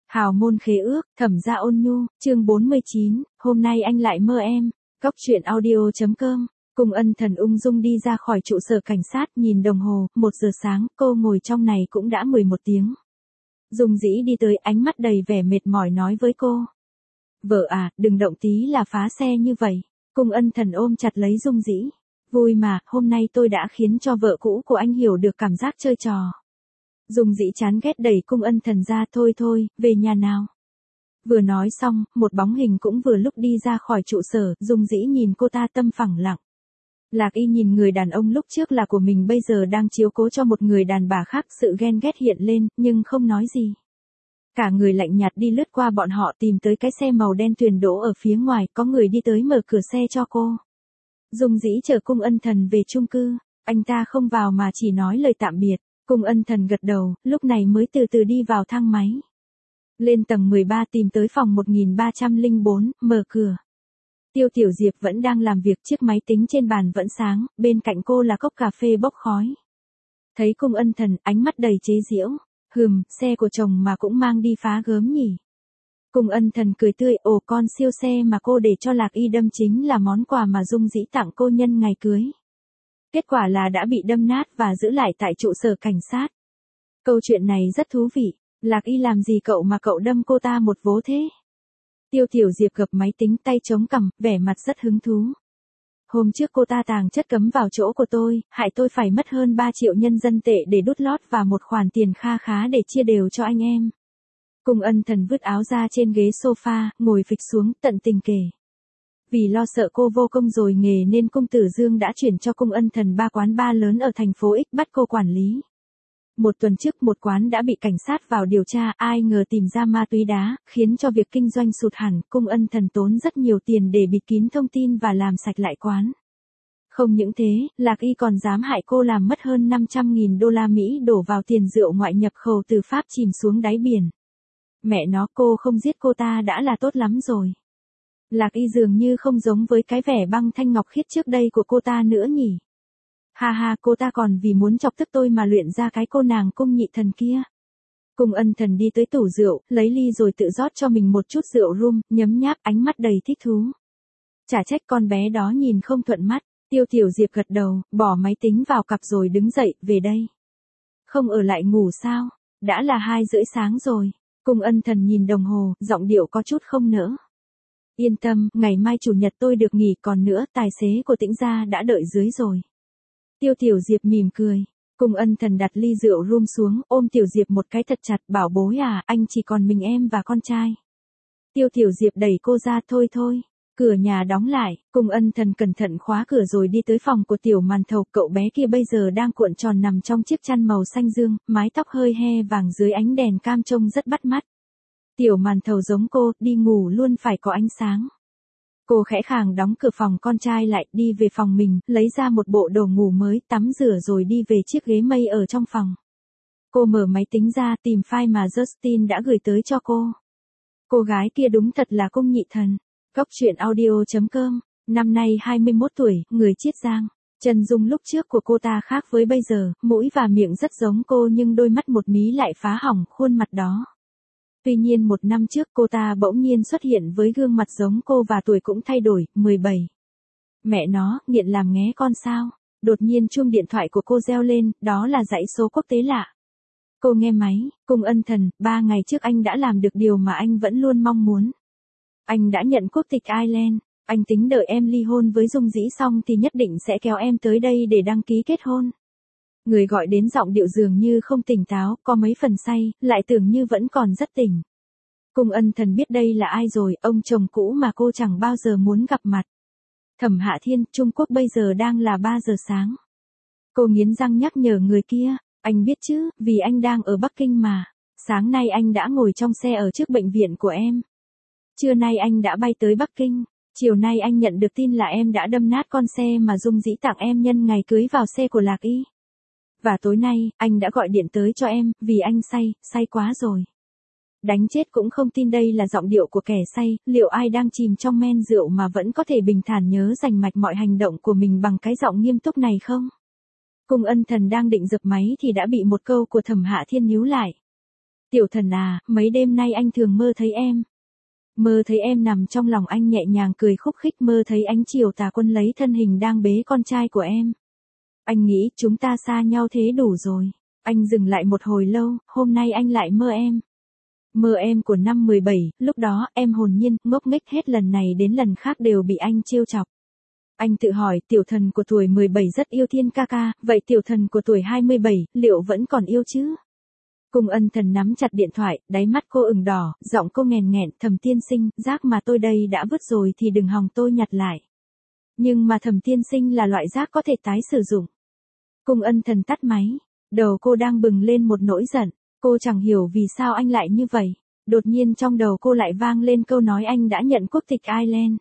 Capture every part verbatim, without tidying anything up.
Hào môn khế ước, Thẩm gia ôn nhu, chương bốn mươi chín, hôm nay anh lại mơ em. Góc truyện audio chấm com. Cung Ân Thần ung dung đi ra khỏi trụ sở cảnh sát, nhìn đồng hồ, một giờ sáng, cô ngồi trong này cũng đã mười một tiếng. Dung Dĩ đi tới, ánh mắt đầy vẻ mệt mỏi nói với cô. Vợ à, đừng động tí là phá xe như vậy. Cung Ân Thần ôm chặt lấy Dung Dĩ. Vui mà, hôm nay tôi đã khiến cho vợ cũ của anh hiểu được cảm giác chơi trò. Dung Dĩ chán ghét đẩy Cung Ân Thần ra, thôi thôi, về nhà nào. Vừa nói xong, một bóng hình cũng vừa lúc đi ra khỏi trụ sở, Dung Dĩ nhìn cô ta tâm phẳng lặng. Lạc Y nhìn người đàn ông lúc trước là của mình bây giờ đang chiếu cố cho một người đàn bà khác, sự ghen ghét hiện lên, nhưng không nói gì. Cả người lạnh nhạt đi lướt qua bọn họ, tìm tới cái xe màu đen tuyền đỗ ở phía ngoài, có người đi tới mở cửa xe cho cô. Dung Dĩ chở Cung Ân Thần về chung cư, anh ta không vào mà chỉ nói lời tạm biệt. Cung Ân Thần gật đầu, lúc này mới từ từ đi vào thang máy. Lên tầng mười ba tìm tới phòng một nghìn ba trăm lẻ bốn, mở cửa. Tiêu Tiểu Diệp vẫn đang làm việc, chiếc máy tính trên bàn vẫn sáng, bên cạnh cô là cốc cà phê bốc khói. Thấy Cung Ân Thần, ánh mắt đầy chế giễu. Hừm, xe của chồng mà cũng mang đi phá gớm nhỉ. Cung Ân Thần cười tươi, ồ, con siêu xe mà cô để cho Lạc Y đâm chính là món quà mà Dung Dĩ tặng cô nhân ngày cưới. Kết quả là đã bị đâm nát và giữ lại tại trụ sở cảnh sát. Câu chuyện này rất thú vị. Lạc Y làm gì cậu mà cậu đâm cô ta một vố thế? Tiêu Tiểu Diệp gập máy tính, tay chống cằm, vẻ mặt rất hứng thú. Hôm trước cô ta tàng chất cấm vào chỗ của tôi, hại tôi phải mất hơn ba triệu nhân dân tệ để đút lót và một khoản tiền kha khá để chia đều cho anh em. Cung Ân Thần vứt áo ra trên ghế sofa, ngồi phịch xuống, tận tình kể. Vì lo sợ cô vô công rồi nghề nên Cung Tử Dương đã chuyển cho Cung Ân Thần ba quán bar lớn ở thành phố X bắt cô quản lý. Một tuần trước một quán đã bị cảnh sát vào điều tra, ai ngờ tìm ra ma túy đá, khiến cho việc kinh doanh sụt hẳn. Cung Ân Thần tốn rất nhiều tiền để bịt kín thông tin và làm sạch lại quán. Không những thế, Lạc Y còn dám hại cô làm mất hơn năm trăm nghìn đô la Mỹ đổ vào tiền rượu ngoại nhập khẩu từ Pháp chìm xuống đáy biển. Mẹ nó, cô không giết cô ta đã là tốt lắm rồi. Lạc Y dường như không giống với cái vẻ băng thanh ngọc khiết trước đây của cô ta nữa nhỉ. Ha ha, cô ta còn vì muốn chọc tức tôi mà luyện ra cái cô nàng Cung Nhị Thần kia. Cung Ân Thần đi tới tủ rượu, lấy ly rồi tự rót cho mình một chút rượu rum, nhấm nháp, ánh mắt đầy thích thú. Chả trách con bé đó nhìn không thuận mắt. Tiêu Tiểu Diệp gật đầu, bỏ máy tính vào cặp rồi đứng dậy, về đây. Không ở lại ngủ sao? Đã là hai rưỡi sáng rồi. Cung Ân Thần nhìn đồng hồ, giọng điệu có chút không nỡ. Yên tâm, ngày mai chủ nhật tôi được nghỉ, còn nữa, tài xế của Tĩnh gia đã đợi dưới rồi. Tiêu Tiểu Diệp mỉm cười. Cung Ân Thần đặt ly rượu rum xuống, ôm Tiểu Diệp một cái thật chặt, bảo bối à, anh chỉ còn mình em và con trai. Tiêu Tiểu Diệp đẩy cô ra, thôi thôi. Cửa nhà đóng lại, Cung Ân Thần cẩn thận khóa cửa rồi đi tới phòng của Tiểu Màn Thầu, cậu bé kia bây giờ đang cuộn tròn nằm trong chiếc chăn màu xanh dương, mái tóc hơi he vàng dưới ánh đèn cam trông rất bắt mắt. Tiểu Màn Thầu giống cô, đi ngủ luôn phải có ánh sáng. Cô khẽ khàng đóng cửa phòng con trai lại, đi về phòng mình, lấy ra một bộ đồ ngủ mới, tắm rửa rồi đi về chiếc ghế mây ở trong phòng. Cô mở máy tính ra, tìm file mà Justin đã gửi tới cho cô. Cô gái kia đúng thật là Cung Nhị Thần. Góc truyện audio chấm com, năm nay hai mươi mốt tuổi, người Chiết Giang. Chân dung lúc trước của cô ta khác với bây giờ, mũi và miệng rất giống cô nhưng đôi mắt một mí lại phá hỏng khuôn mặt đó. Tuy nhiên một năm trước cô ta bỗng nhiên xuất hiện với gương mặt giống cô và tuổi cũng thay đổi, mười bảy. Mẹ nó, nghiện làm nghé con sao? Đột nhiên chuông điện thoại của cô reo lên, đó là dãy số quốc tế lạ. Cô nghe máy, Cung Ân Thần, ba ngày trước anh đã làm được điều mà anh vẫn luôn mong muốn. Anh đã nhận quốc tịch Ireland, anh tính đợi em ly hôn với Dung Dĩ xong thì nhất định sẽ kéo em tới đây để đăng ký kết hôn. Người gọi đến giọng điệu dường như không tỉnh táo, có mấy phần say, lại tưởng như vẫn còn rất tỉnh. Cung Ân Thần biết đây là ai rồi, ông chồng cũ mà cô chẳng bao giờ muốn gặp mặt. Thẩm Hạ Thiên, Trung Quốc bây giờ đang là ba giờ sáng. Cô nghiến răng nhắc nhở người kia, anh biết chứ, vì anh đang ở Bắc Kinh mà. Sáng nay anh đã ngồi trong xe ở trước bệnh viện của em. Trưa nay anh đã bay tới Bắc Kinh. Chiều nay anh nhận được tin là em đã đâm nát con xe mà Dung Dĩ tặng em nhân ngày cưới vào xe của Lạc Y. Và tối nay, anh đã gọi điện tới cho em, vì anh say, say quá rồi. Đánh chết cũng không tin đây là giọng điệu của kẻ say, liệu ai đang chìm trong men rượu mà vẫn có thể bình thản nhớ rành mạch mọi hành động của mình bằng cái giọng nghiêm túc này không? Cung Ân Thần đang định dập máy thì đã bị một câu của Thẩm Hạ Thiên níu lại. Tiểu thần à, mấy đêm nay anh thường mơ thấy em. Mơ thấy em nằm trong lòng anh nhẹ nhàng cười khúc khích, mơ thấy ánh chiều tà quân lấy thân hình đang bế con trai của em. Anh nghĩ chúng ta xa nhau thế đủ rồi. Anh dừng lại một hồi lâu, hôm nay anh lại mơ em. Mơ em của năm mười bảy, lúc đó em hồn nhiên, ngốc nghếch hết lần này đến lần khác đều bị anh trêu chọc. Anh tự hỏi tiểu thần của tuổi mười bảy rất yêu Thiên ca ca, vậy tiểu thần của tuổi hai mươi bảy, liệu vẫn còn yêu chứ? Cung Ân Thần nắm chặt điện thoại, đáy mắt cô ửng đỏ, giọng cô nghèn nghẹn, Thẩm tiên sinh, rác mà tôi đây đã vứt rồi thì đừng hòng tôi nhặt lại. Nhưng mà Thẩm tiên sinh là loại rác có thể tái sử dụng. Cung Ân Thần tắt máy, đầu cô đang bừng lên một nỗi giận, cô chẳng hiểu vì sao anh lại như vậy. Đột nhiên trong đầu cô lại vang lên câu nói anh đã nhận quốc tịch Ireland.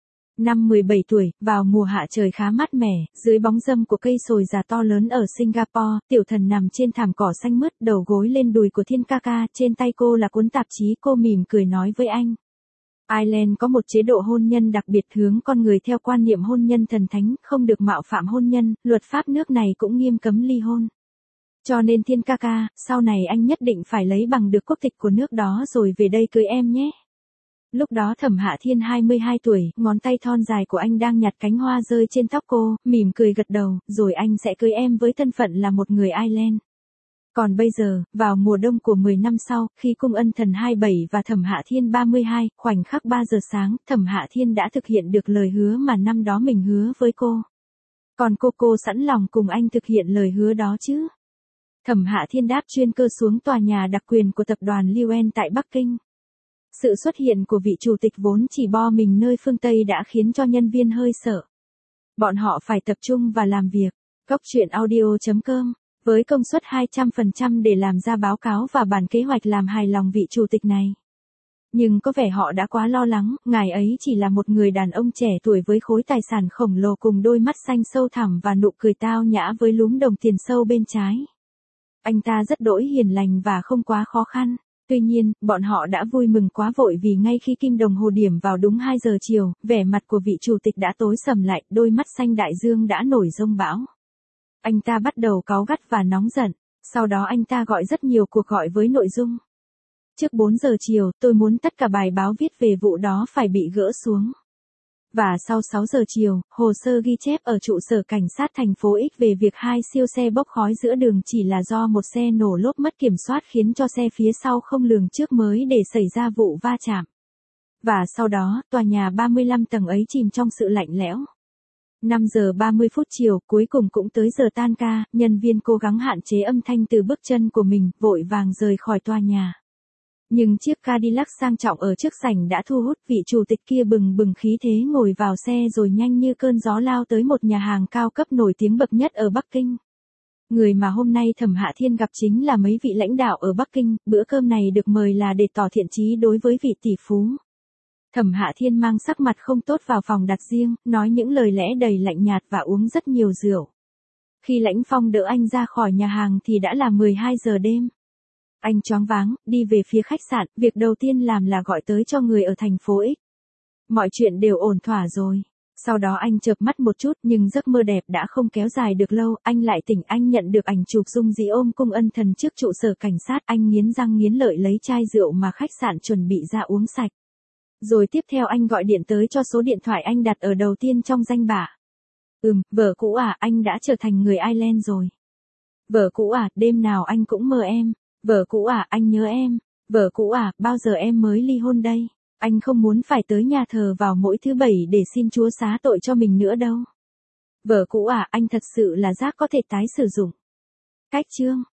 Năm mười bảy tuổi, vào mùa hạ trời khá mát mẻ, dưới bóng râm của cây sồi già to lớn ở Singapore, tiểu thần nằm trên thảm cỏ xanh mướt, đầu gối lên đùi của Thiên ca ca, trên tay cô là cuốn tạp chí, cô mỉm cười nói với anh. Ireland có một chế độ hôn nhân đặc biệt hướng con người theo quan niệm hôn nhân thần thánh, không được mạo phạm hôn nhân, luật pháp nước này cũng nghiêm cấm ly hôn. Cho nên Thiên ca ca, sau này anh nhất định phải lấy bằng được quốc tịch của nước đó rồi về đây cưới em nhé. Lúc đó Thẩm Hạ Thiên hai mươi hai tuổi, ngón tay thon dài của anh đang nhặt cánh hoa rơi trên tóc cô, mỉm cười gật đầu, rồi anh sẽ cưới em với thân phận là một người Ireland. Còn bây giờ, vào mùa đông của mười năm sau, khi Cung Ân Thần hai mươi bảy và Thẩm Hạ Thiên ba mươi hai, khoảnh khắc ba giờ sáng, Thẩm Hạ Thiên đã thực hiện được lời hứa mà năm đó mình hứa với cô. Còn cô cô sẵn lòng cùng anh thực hiện lời hứa đó chứ? Thẩm Hạ Thiên đáp chuyên cơ xuống tòa nhà đặc quyền của tập đoàn Liuen tại Bắc Kinh. Sự xuất hiện của vị chủ tịch vốn chỉ bo mình nơi phương Tây đã khiến cho nhân viên hơi sợ. Bọn họ phải tập trung và làm việc. Góc truyện audio chấm com với công suất hai trăm phần trăm để làm ra báo cáo và bản kế hoạch làm hài lòng vị chủ tịch này. Nhưng có vẻ họ đã quá lo lắng, ngài ấy chỉ là một người đàn ông trẻ tuổi với khối tài sản khổng lồ cùng đôi mắt xanh sâu thẳm và nụ cười tao nhã với lúm đồng tiền sâu bên trái. Anh ta rất đỗi hiền lành và không quá khó khăn. Tuy nhiên, bọn họ đã vui mừng quá vội vì ngay khi kim đồng hồ điểm vào đúng hai giờ chiều, vẻ mặt của vị chủ tịch đã tối sầm lại, đôi mắt xanh đại dương đã nổi giông bão. Anh ta bắt đầu cáu gắt và nóng giận, sau đó anh ta gọi rất nhiều cuộc gọi với nội dung. Trước bốn giờ chiều, tôi muốn tất cả bài báo viết về vụ đó phải bị gỡ xuống. Và sau sáu giờ chiều, hồ sơ ghi chép ở trụ sở cảnh sát thành phố X về việc hai siêu xe bốc khói giữa đường chỉ là do một xe nổ lốp mất kiểm soát khiến cho xe phía sau không lường trước mới để xảy ra vụ va chạm. Và sau đó, tòa nhà ba mươi lăm tầng ấy chìm trong sự lạnh lẽo. năm giờ ba mươi phút chiều, cuối cùng cũng tới giờ tan ca, nhân viên cố gắng hạn chế âm thanh từ bước chân của mình, vội vàng rời khỏi tòa nhà. Nhưng chiếc Cadillac sang trọng ở trước sảnh đã thu hút vị chủ tịch kia bừng bừng khí thế ngồi vào xe rồi nhanh như cơn gió lao tới một nhà hàng cao cấp nổi tiếng bậc nhất ở Bắc Kinh. Người mà hôm nay Thẩm Hạ Thiên gặp chính là mấy vị lãnh đạo ở Bắc Kinh, bữa cơm này được mời là để tỏ thiện chí đối với vị tỷ phú. Thẩm Hạ Thiên mang sắc mặt không tốt vào phòng đặt riêng, nói những lời lẽ đầy lạnh nhạt và uống rất nhiều rượu. Khi Lãnh Phong đỡ anh ra khỏi nhà hàng thì đã là mười hai giờ đêm. Anh choáng váng, đi về phía khách sạn, việc đầu tiên làm là gọi tới cho người ở thành phố X. Mọi chuyện đều ổn thỏa rồi. Sau đó anh chợp mắt một chút nhưng giấc mơ đẹp đã không kéo dài được lâu, anh lại tỉnh, anh nhận được ảnh chụp Dung Dĩ ôm Cung Ân Thần trước trụ sở cảnh sát, anh nghiến răng nghiến lợi lấy chai rượu mà khách sạn chuẩn bị ra uống sạch. Rồi tiếp theo anh gọi điện tới cho số điện thoại anh đặt ở đầu tiên trong danh bạ. Ừm, vợ cũ à, anh đã trở thành người Ireland rồi. Vợ cũ à, đêm nào anh cũng mơ em. Vợ cũ à, anh nhớ em. Vợ cũ à, bao giờ em mới ly hôn đây? Anh không muốn phải tới nhà thờ vào mỗi thứ bảy để xin Chúa xá tội cho mình nữa đâu. Vợ cũ à, anh thật sự là rác có thể tái sử dụng. Cách chương